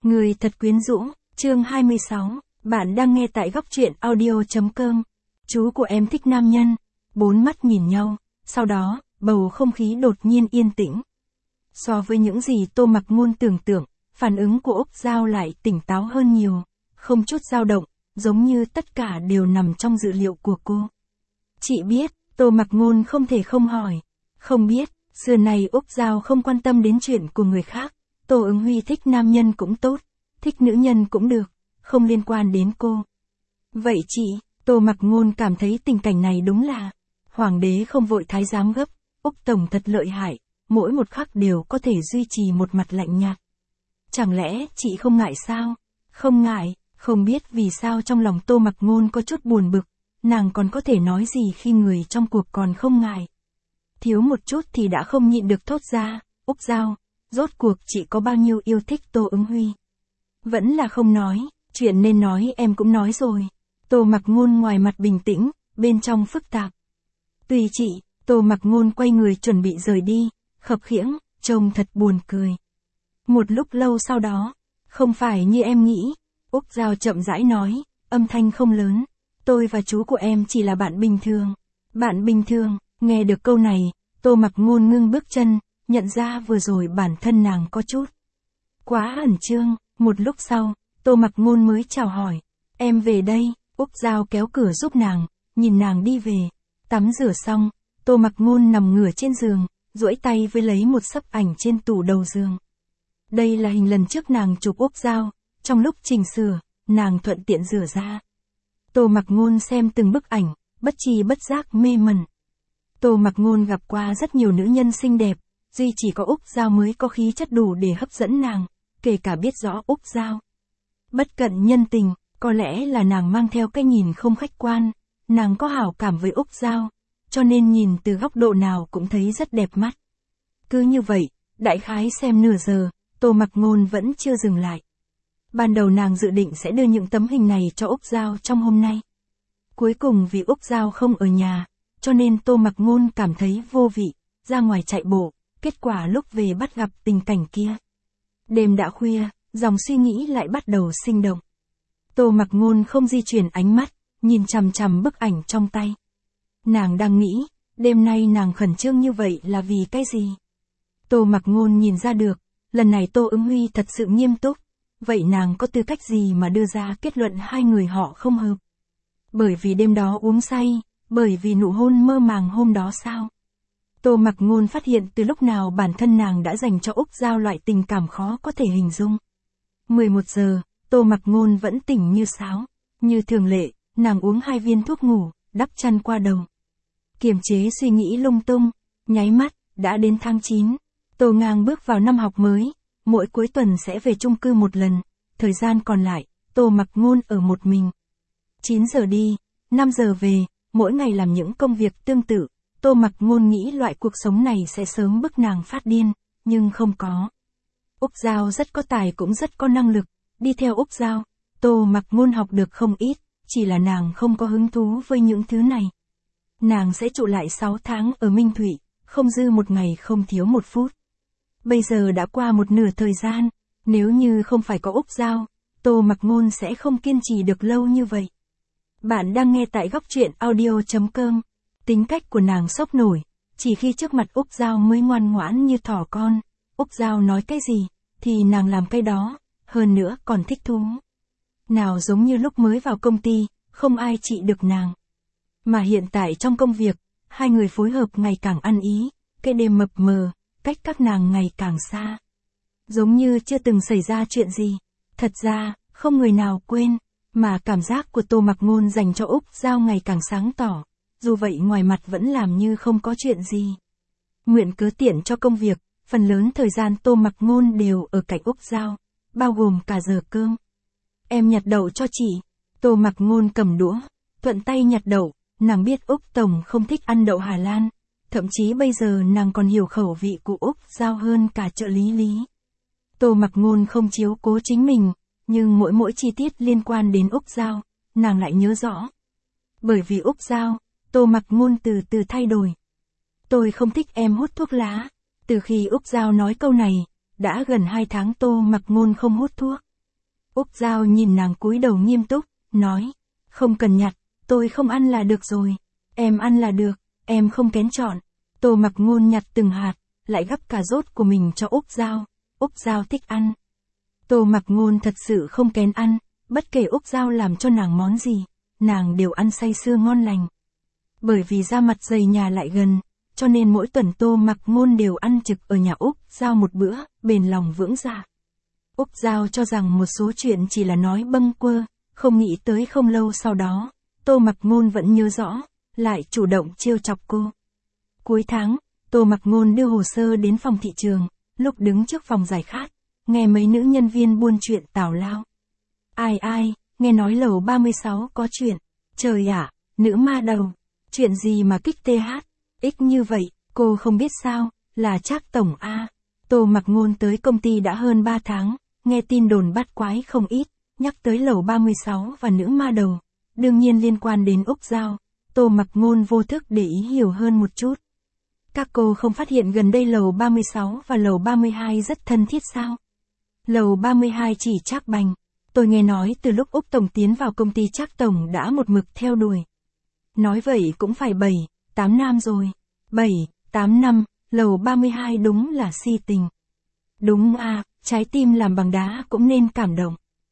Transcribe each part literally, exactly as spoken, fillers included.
Người thật quyến rũ, chương hai mươi sáu, bạn đang nghe tại góc truyện audio.com. Chú của em thích nam nhân, bốn mắt nhìn nhau, sau đó, bầu không khí đột nhiên yên tĩnh. So với những gì Tô Mặc Ngôn tưởng tượng, phản ứng của Úc Giao lại tỉnh táo hơn nhiều, không chút dao động, giống như tất cả đều nằm trong dự liệu của cô. Chị biết, Tô Mặc Ngôn không thể không hỏi. Không biết, xưa này Úc Giao không quan tâm đến chuyện của người khác. Tô Ứng Huy thích nam nhân cũng tốt, thích nữ nhân cũng được, không liên quan đến cô. Vậy chị, Tô Mặc Ngôn cảm thấy tình cảnh này đúng là, hoàng đế không vội thái giám gấp, Úc Tổng thật lợi hại, mỗi một khắc đều có thể duy trì một mặt lạnh nhạt. Chẳng lẽ chị không ngại sao? Không ngại, không biết vì sao trong lòng Tô Mặc Ngôn có chút buồn bực, nàng còn có thể nói gì khi người trong cuộc còn không ngại. Thiếu một chút thì đã không nhịn được thốt ra, Úc Giao, rốt cuộc chị có bao nhiêu yêu thích Tô Ứng Huy? Vẫn là không nói, chuyện nên nói em cũng nói rồi. Tô Mặc Ngôn ngoài mặt bình tĩnh, bên trong phức tạp. Tùy chị, Tô Mặc Ngôn quay người chuẩn bị rời đi, khập khiễng, trông thật buồn cười. Một lúc lâu sau đó, không phải như em nghĩ, Úc Giao chậm rãi nói, âm thanh không lớn, tôi và chú của em chỉ là bạn bình thường. Bạn bình thường, nghe được câu này, Tô Mặc Ngôn ngưng bước chân, nhận ra vừa rồi bản thân nàng có chút quá ẩn chương. Một lúc sau, Tô Mặc Ngôn mới chào hỏi, em về đây. Úc Giao kéo cửa giúp nàng, nhìn nàng đi về. Tắm rửa xong, Tô Mặc Ngôn nằm ngửa trên giường, duỗi tay với lấy một sấp ảnh trên tủ đầu giường. Đây là hình lần trước nàng chụp Úc Giao, trong lúc chỉnh sửa, nàng thuận tiện rửa ra. Tô Mặc Ngôn xem từng bức ảnh, bất tri bất giác mê mẩn. Tô Mặc Ngôn gặp qua rất nhiều nữ nhân xinh đẹp, duy chỉ có Úc Giao mới có khí chất đủ để hấp dẫn nàng, kể cả biết rõ Úc Giao bất cận nhân tình, có lẽ là nàng mang theo cái nhìn không khách quan, nàng có hảo cảm với Úc Giao, cho nên nhìn từ góc độ nào cũng thấy rất đẹp mắt. Cứ như vậy, đại khái xem nửa giờ, Tô Mặc Ngôn vẫn chưa dừng lại. Ban đầu nàng dự định sẽ đưa những tấm hình này cho Úc Giao trong hôm nay. Cuối cùng vì Úc Giao không ở nhà, cho nên Tô Mặc Ngôn cảm thấy vô vị, ra ngoài chạy bộ, kết quả lúc về bắt gặp tình cảnh kia. Đêm đã khuya, dòng suy nghĩ lại bắt đầu sinh động. Tô Mặc Ngôn không di chuyển ánh mắt, nhìn chằm chằm bức ảnh trong tay. Nàng đang nghĩ, đêm nay nàng khẩn trương như vậy là vì cái gì? Tô Mặc Ngôn nhìn ra được, lần này Tô Ứng Huy thật sự nghiêm túc, vậy nàng có tư cách gì mà đưa ra kết luận hai người họ không hợp? Bởi vì đêm đó uống say, bởi vì nụ hôn mơ màng hôm đó sao? Tô Mặc Ngôn phát hiện từ lúc nào bản thân nàng đã dành cho Úc Giao loại tình cảm khó có thể hình dung. mười một giờ, Tô Mặc Ngôn vẫn tỉnh như sáo. Như thường lệ, nàng uống hai viên thuốc ngủ, đắp chăn qua đầu. Kiềm chế suy nghĩ lung tung, nháy mắt, đã đến tháng chín. Tô Ngang bước vào năm học mới, mỗi cuối tuần sẽ về chung cư một lần, thời gian còn lại, Tô Mặc Ngôn ở một mình. chín giờ đi, năm giờ về, mỗi ngày làm những công việc tương tự. Tô Mặc Ngôn nghĩ loại cuộc sống này sẽ sớm bức nàng phát điên, nhưng không có. Úc Giao rất có tài cũng rất có năng lực, đi theo Úc Giao, Tô Mặc Ngôn học được không ít, chỉ là nàng không có hứng thú với những thứ này. Nàng sẽ trụ lại sáu tháng ở Minh Thụy, không dư một ngày không thiếu một phút. Bây giờ đã qua một nửa thời gian, nếu như không phải có Úc Giao, Tô Mặc Ngôn sẽ không kiên trì được lâu như vậy. Bạn đang nghe tại góc truyện audio.com. Tính cách của nàng sốc nổi, chỉ khi trước mặt Úc Giao mới ngoan ngoãn như thỏ con. Úc Giao nói cái gì, thì nàng làm cái đó, hơn nữa còn thích thú. Nào giống như lúc mới vào công ty, không ai trị được nàng. Mà hiện tại trong công việc, hai người phối hợp ngày càng ăn ý, cái đêm mập mờ, cách các nàng ngày càng xa. Giống như chưa từng xảy ra chuyện gì. Thật ra, không người nào quên, mà cảm giác của Tô Mặc Ngôn dành cho Úc Giao ngày càng sáng tỏ. Dù vậy ngoài mặt vẫn làm như không có chuyện gì. Nguyện cớ tiện cho công việc, phần lớn thời gian Tô Mặc Ngôn đều ở cạnh Úc Giao, bao gồm cả giờ cơm. Em nhặt đậu cho chị. Tô Mặc Ngôn cầm đũa, thuận tay nhặt đậu, nàng biết Úc Tổng không thích ăn đậu Hà Lan, thậm chí bây giờ nàng còn hiểu khẩu vị của Úc Giao hơn cả trợ lý Lý. Tô Mặc Ngôn không chiếu cố chính mình, nhưng mỗi mỗi chi tiết liên quan đến Úc Giao, nàng lại nhớ rõ. Bởi vì Úc Giao, Tô Mặc Ngôn từ từ thay đổi. Tôi không thích em hút thuốc lá. Từ khi Úc Giao nói câu này, đã gần hai tháng Tô Mặc Ngôn không hút thuốc. Úc Giao nhìn nàng cúi đầu nghiêm túc, nói, không cần nhặt, tôi không ăn là được rồi, em ăn là được, em không kén chọn. Tô Mặc Ngôn nhặt từng hạt, lại gắp cà rốt của mình cho Úc Giao, Úc Giao thích ăn. Tô Mặc Ngôn thật sự không kén ăn, bất kể Úc Giao làm cho nàng món gì, nàng đều ăn say sưa ngon lành. Bởi vì ra mặt dày nhà lại gần, cho nên mỗi tuần Tô Mặc Ngôn đều ăn trực ở nhà Úc Giao một bữa, bền lòng vững dạ. Úc Giao cho rằng một số chuyện chỉ là nói bâng quơ, không nghĩ tới không lâu sau đó, Tô Mặc Ngôn vẫn nhớ rõ, lại chủ động trêu chọc cô. Cuối tháng, Tô Mặc Ngôn đưa hồ sơ đến phòng thị trường, lúc đứng trước phòng giải khát, nghe mấy nữ nhân viên buôn chuyện tào lao. Ai ai, nghe nói lầu ba mươi sáu có chuyện, trời ạ, nữ ma đầu, chuyện gì mà kích tê hát, ích như vậy, cô không biết sao, là Trác tổng a. Tô Mặc Ngôn tới công ty đã hơn ba tháng, nghe tin đồn bắt quái không ít, nhắc tới lầu ba mươi sáu và nữ ma đầu, đương nhiên liên quan đến Úc Giao, Tô Mặc Ngôn vô thức để ý hiểu hơn một chút. Các cô không phát hiện gần đây lầu ba mươi sáu và lầu ba mươi hai rất thân thiết sao? Lầu ba mươi hai chỉ Trác Bành, tôi nghe nói từ lúc Úc Tổng tiến vào công ty Trác Tổng đã một mực theo đuổi. Nói vậy cũng phải bảy, tám năm rồi. bảy, tám năm, lầu ba mươi hai đúng là si tình. Đúng à, trái tim làm bằng đá cũng nên cảm động.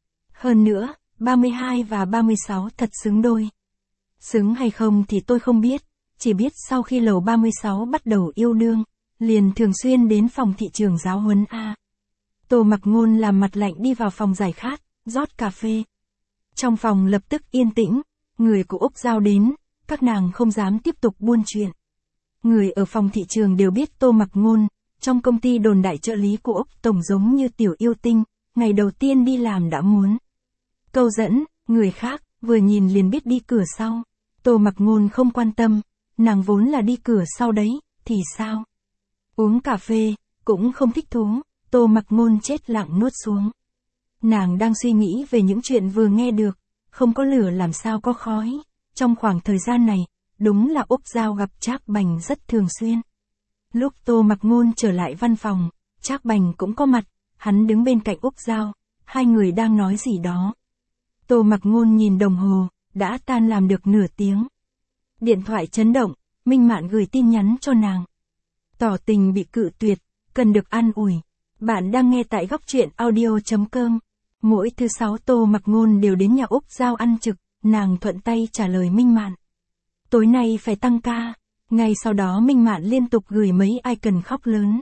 Hơn nữa, ba mươi hai và ba mươi sáu thật xứng đôi. Xứng hay không thì tôi không biết, chỉ biết sau khi lầu ba mươi sáu bắt đầu yêu đương, liền thường xuyên đến phòng thị trường giáo huấn a. Tô Mặc Ngôn làm mặt lạnh đi vào phòng giải khát, rót cà phê. Trong phòng lập tức yên tĩnh, người của Úc Giao đến, các nàng không dám tiếp tục buôn chuyện. Người ở phòng thị trường đều biết Tô Mặc Ngôn, trong công ty đồn đại trợ lý của Úc Tổng giống như tiểu yêu tinh, ngày đầu tiên đi làm đã muốn câu dẫn, người khác, vừa nhìn liền biết đi cửa sau. Tô Mặc Ngôn không quan tâm, nàng vốn là đi cửa sau đấy, thì sao? Uống cà phê, cũng không thích thú, Tô Mặc Ngôn chết lặng nuốt xuống. Nàng đang suy nghĩ về những chuyện vừa nghe được, không có lửa làm sao có khói. Trong khoảng thời gian này, đúng là Úc Giao gặp Trác Bành rất thường xuyên. Lúc Tô Mặc Ngôn trở lại văn phòng, Trác Bành cũng có mặt, hắn đứng bên cạnh Úc Giao, hai người đang nói gì đó. Tô Mặc Ngôn nhìn đồng hồ, đã tan làm được nửa tiếng. Điện thoại chấn động, Minh Mạn gửi tin nhắn cho nàng. Tỏ tình bị cự tuyệt, cần được an ủi. Bạn đang nghe tại góc truyện audio chấm com. Mỗi thứ sáu Tô Mặc Ngôn đều đến nhà Úc Giao ăn trực, nàng thuận tay trả lời Minh Mạn. Tối nay phải tăng ca. Ngay sau đó Minh Mạn liên tục gửi mấy icon khóc lớn.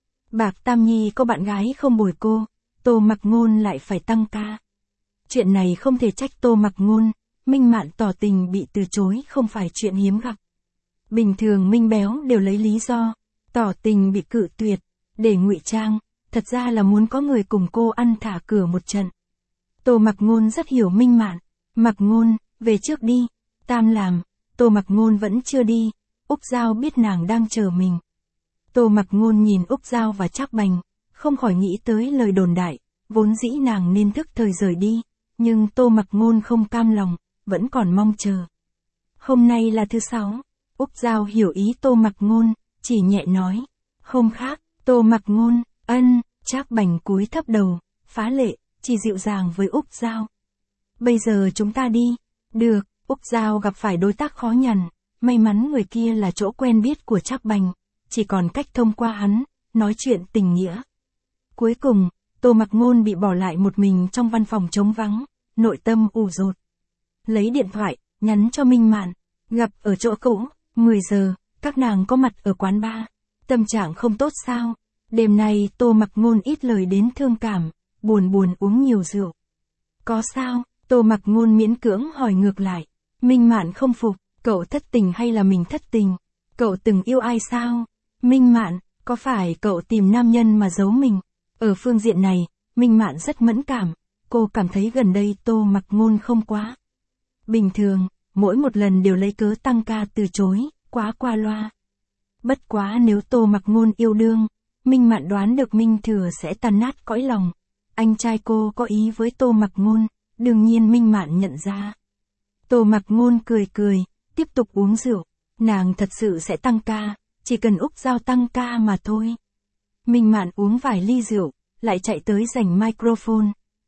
Bạc Tam Nhi có bạn gái không bồi cô, Tô Mặc Ngôn lại phải tăng ca. Chuyện này không thể trách Tô Mặc Ngôn, Minh Mạn tỏ tình bị từ chối không phải chuyện hiếm gặp. Bình thường Minh Béo đều lấy lý do, tỏ tình bị cự tuyệt, để ngụy trang, thật ra là muốn có người cùng cô ăn thả cửa một trận. Tô Mặc Ngôn rất hiểu Minh Mạn, Mặc Ngôn, về trước đi, tam làm, Tô Mặc Ngôn vẫn chưa đi, Úc Giao biết nàng đang chờ mình. Tô Mặc Ngôn nhìn Úc Giao và Trác Bành, không khỏi nghĩ tới lời đồn đại, vốn dĩ nàng nên thức thời rời đi, nhưng Tô Mặc Ngôn không cam lòng, vẫn còn mong chờ. Hôm nay là thứ sáu, Úc Giao hiểu ý Tô Mặc Ngôn, chỉ nhẹ nói, hôm khác, Tô Mặc Ngôn, ân, Trác Bành cúi thấp đầu, phá lệ, chỉ dịu dàng với Úc Giao. Bây giờ chúng ta đi, được, Úc Giao gặp phải đối tác khó nhằn, may mắn người kia là chỗ quen biết của Trác Bành, chỉ còn cách thông qua hắn, nói chuyện tình nghĩa. Cuối cùng, Tô Mặc Ngôn bị bỏ lại một mình trong văn phòng trống vắng, nội tâm ủ rột. Lấy điện thoại, nhắn cho Minh Mạn, gặp ở chỗ cũ, mười giờ, các nàng có mặt ở quán bar. Tâm trạng không tốt sao? Đêm nay Tô Mặc Ngôn ít lời đến thương cảm, buồn buồn uống nhiều rượu. Có sao? Tô Mặc Ngôn miễn cưỡng hỏi ngược lại. Minh Mạn không phục, cậu thất tình hay là mình thất tình? Cậu từng yêu ai sao? Minh Mạn, có phải cậu tìm nam nhân mà giấu mình? Ở phương diện này, Minh Mạn rất mẫn cảm, cô cảm thấy gần đây Tô Mặc Ngôn không quá bình thường, mỗi một lần đều lấy cớ tăng ca từ chối, quá qua loa. Bất quá nếu Tô Mặc Ngôn yêu đương, Minh Mạn đoán được Minh Thừa sẽ tan nát cõi lòng. Anh trai cô có ý với Tô Mặc Ngôn, đương nhiên Minh Mạn nhận ra. Tô Mặc Ngôn cười cười, tiếp tục uống rượu, nàng thật sự sẽ tăng ca, chỉ cần Úc Giao tăng ca mà thôi. Minh Mạn uống vài ly rượu, lại chạy tới giành microphone.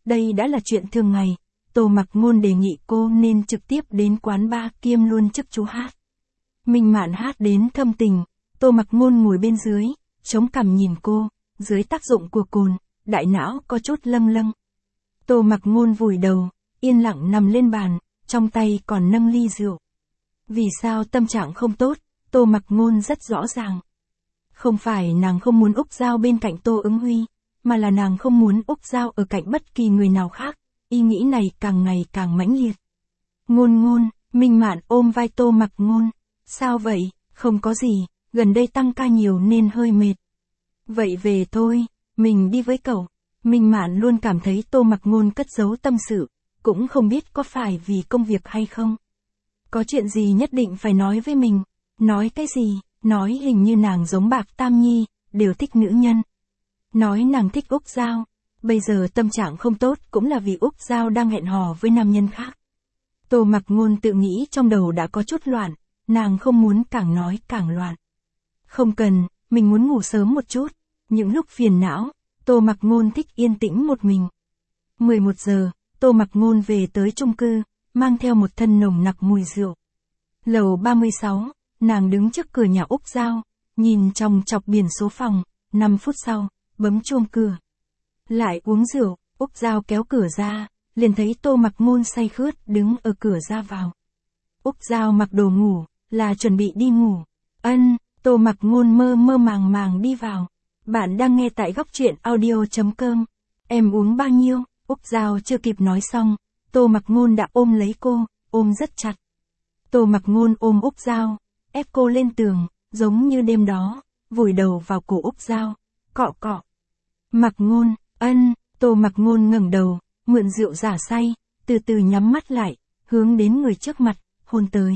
đây đã là chuyện thường ngày. Tô Mặc Ngôn đề nghị cô nên trực tiếp đến quán bar kiêm luôn chức chú hát. Minh Mạn hát đến thâm tình, Tô Mặc Ngôn ngồi bên dưới, chống cằm nhìn cô, dưới tác dụng của cồn, đại não có chút lâng lâng. Tô Mặc Ngôn vùi đầu, yên lặng nằm lên bàn, trong tay còn nâng ly rượu. Vì sao tâm trạng không tốt, Tô Mặc Ngôn rất rõ ràng. Không phải nàng không muốn Úc Giao bên cạnh Tô Ứng Huy, mà là nàng không muốn Úc Giao ở cạnh bất kỳ người nào khác, ý nghĩ này càng ngày càng mãnh liệt. Ngôn ngôn, Minh Mạn ôm vai Tô Mặc Ngôn, sao vậy, không có gì, gần đây tăng ca nhiều nên hơi mệt. Vậy về thôi, mình đi với cậu. Minh Mạn luôn cảm thấy Tô Mặc Ngôn cất giấu tâm sự, cũng không biết có phải vì công việc hay không. Có chuyện gì nhất định phải nói với mình, nói cái gì, nói hình như nàng giống Bạc Tam Nhi, đều thích nữ nhân. Nói nàng thích Úc Giao, bây giờ tâm trạng không tốt cũng là vì Úc Giao đang hẹn hò với nam nhân khác. Tô Mặc Ngôn tự nghĩ trong đầu đã có chút loạn, nàng không muốn càng nói càng loạn. Không cần, mình muốn ngủ sớm một chút, những lúc phiền não, Tô Mặc Ngôn thích yên tĩnh một mình. mười một giờ, Tô Mặc Ngôn về tới chung cư, mang theo một thân nồng nặc mùi rượu. Lầu ba mươi sáu, nàng đứng trước cửa nhà Úc Giao, nhìn chòng chọc biển số phòng, năm phút sau, bấm chuông cửa. Lại uống rượu, Úc Giao kéo cửa ra, liền thấy Tô Mặc Ngôn say khướt đứng ở cửa ra vào. Úc Giao mặc đồ ngủ, là chuẩn bị đi ngủ. Ân, Tô Mặc Ngôn mơ mơ màng màng đi vào. Bạn đang nghe tại góc truyện audio.com. Em uống bao nhiêu? Úc Giao chưa kịp nói xong, Tô Mặc Ngôn đã ôm lấy cô, ôm rất chặt. Tô Mặc Ngôn ôm Úc Giao, ép cô lên tường, giống như đêm đó, vùi đầu vào cổ Úc Giao, cọ cọ. Mặc Ngôn, ân, Tô Mặc Ngôn ngẩng đầu, mượn rượu giả say, từ từ nhắm mắt lại, hướng đến người trước mặt, hôn tới.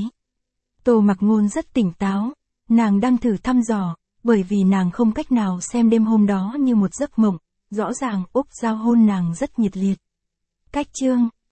Tô Mặc Ngôn rất tỉnh táo, nàng đang thử thăm dò, bởi vì nàng không cách nào xem đêm hôm đó như một giấc mộng, rõ ràng Úc Giao hôn nàng rất nhiệt liệt. Cách chương